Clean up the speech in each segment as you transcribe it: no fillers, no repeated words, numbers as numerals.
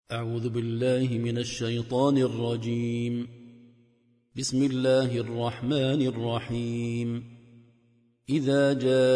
أعوذ بالله من الشيطان الرجيم. بسم الله الرحمن الرحيم. إذا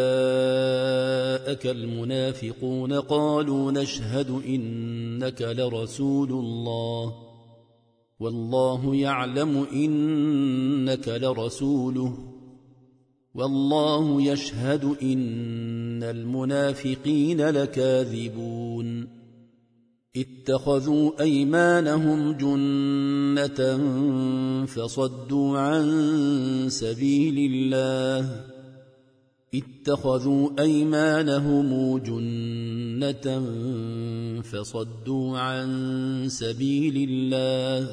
جاءك المنافقون قالوا نشهد إنك لرسول الله والله يعلم إنك لرسوله والله يشهد إن المنافقين لكاذبون. اتخذوا أيمانهم جنة فصدوا عن سبيل الله اتخذوا أيمانهم جنة فصدوا عن سبيل الله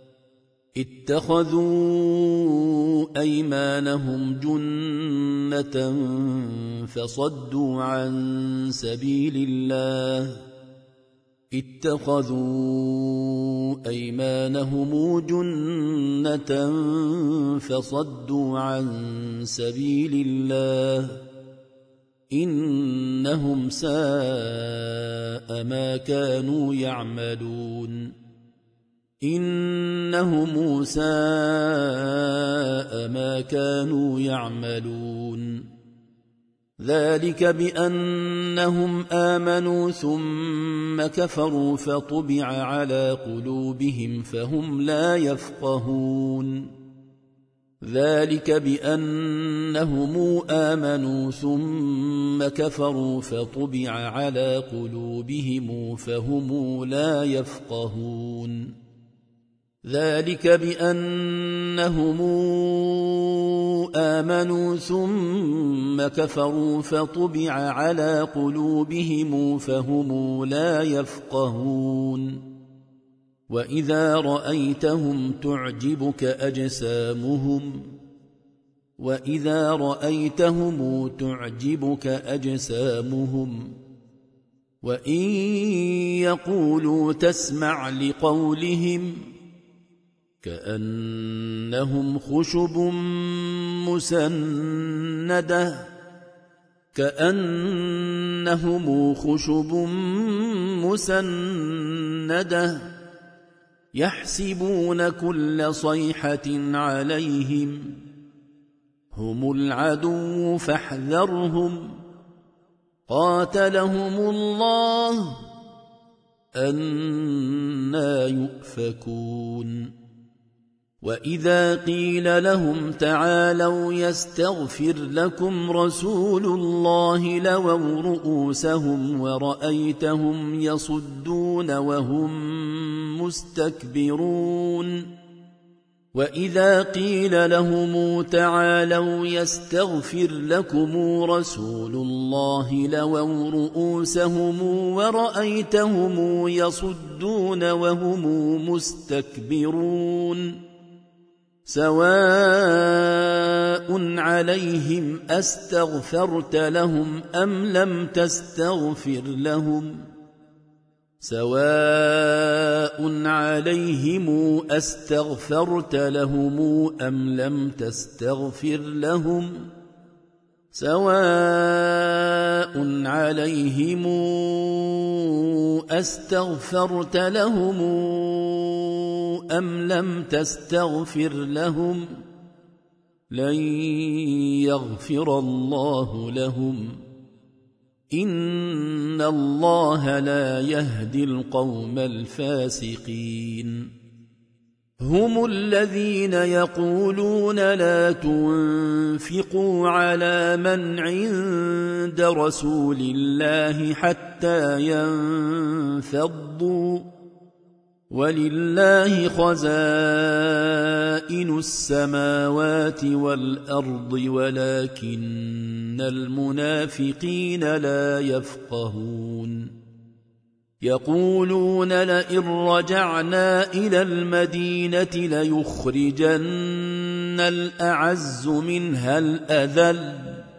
اتخذوا أيمانهم جنة فصدوا عن سبيل الله اتخذوا أيمانهم جنة فصدوا عن سبيل الله إنهم ساء ما كانوا يعملون إنهم ساء ما كانوا يعملون ذلك بأنهم آمنوا ثم كفروا فطبع على قلوبهم فهم لا يفقهون ذلك بأنهم آمنوا ثم كفروا فطبع على قلوبهم فهم لا يفقهون ذلك بأنهم آمنوا ثم كفروا فطبع على قلوبهم فهم لا يفقهون وإذا رأيتهم تعجبك أجسامهم وإن يقولوا تسمع لقولهم كأنهم خشب مسندة يحسبون كل صيحة عليهم هم العدو فاحذرهم قاتلهم الله أنى يؤفكون وإذا قيل لهم تعالوا يستغفر لكم رسول الله لووا رؤوسهم ورأيتهم يصدون وهم مستكبرون وإذا قيل لهم تعالوا يستغفر لكم رسول الله لووا رؤوسهم ورأيتهم يصدون وهم مستكبرون سواء عليهم أستغفرت لهم أم لم تستغفر لهم سواء عليهم أستغفرت لهم أم لم تستغفر لهم سواء عليهم أستغفرت لهم أم لم تستغفر لهم لن يغفر الله لهم إن الله لا يهدي القوم الفاسقين هم الذين يقولون لا تنفقوا على من عند رسول الله حتى ينفضوا ولله خزائن السماوات والأرض ولكن المنافقين لا يفقهون يقولون لئن رجعنا إلى المدينة ليخرجن الأعز منها الأذل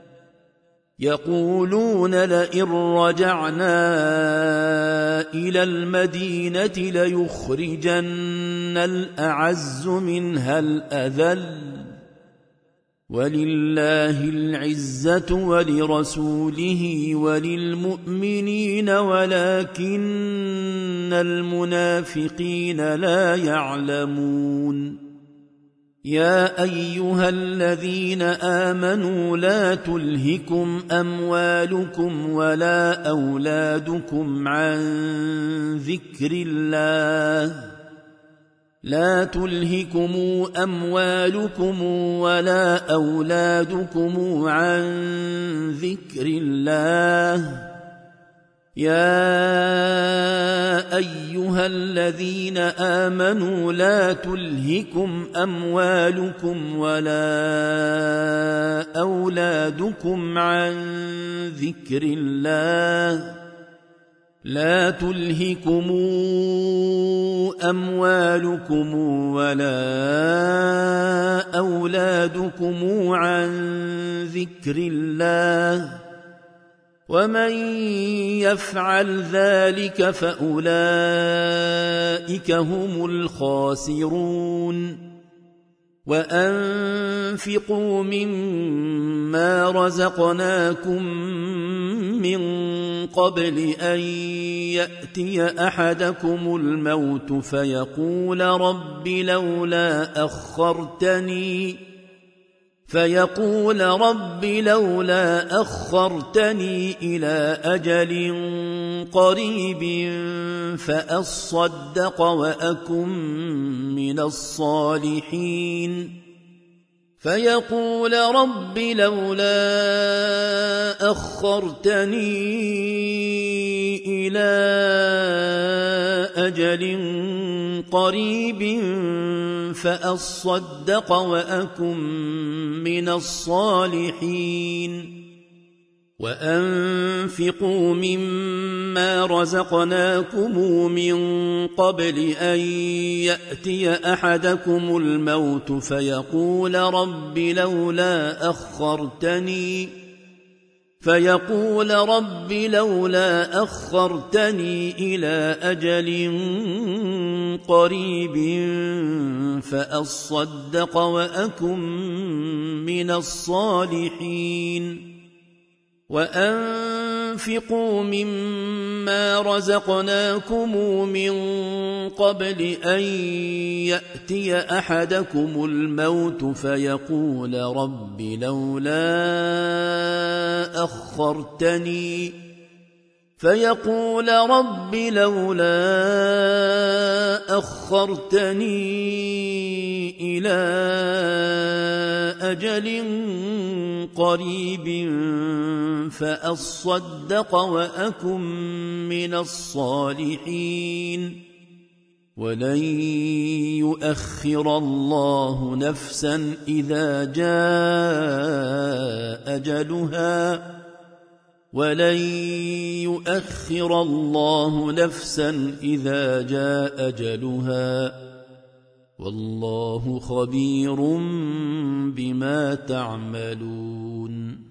يقولون لئن رجعنا إلى المدينة ليخرجن الأعز منها الأذل ولله العزة ولرسوله وللمؤمنين ولكن المنافقين لا يعلمون يا أيها الذين آمنوا لا تلهكم أموالكم ولا أولادكم عن ذكر الله لا تلهكم أموالكم ولا أولادكم عن ذكر الله يا أيها الذين آمنوا لا تلهكم أموالكم ولا أولادكم عن ذكر الله لا تلهكم أموالكم ولا أولادكم عن ذكر الله ومن يفعل ذلك فأولئك هم الخاسرون وأنفقوا مما رزقناكم من قبل أن يأتي أحدكم الموت فيقول رب لولا أخرتني إلى أجل قريب فأصدق وأكن من الصالحين فيقول رب لولا أخرتني إلى أجل قريب فأصدق وأكن من الصالحين وأنفقوا مما رزقناكم من قبل أن يأتي أحدكم الموت فيقول رب لولا أخرتني إلى أجل قريب فأصدق وأكن من الصالحين وأنفقوا مما رزقناكم من قبل أن يأتي أحدكم الموت فيقول رب لولا أخرتني إلى أجل قريب فأصدق وأكن من الصالحين ولن يؤخر الله نفسا إذا جاء أجلها والله خبير بما تعملون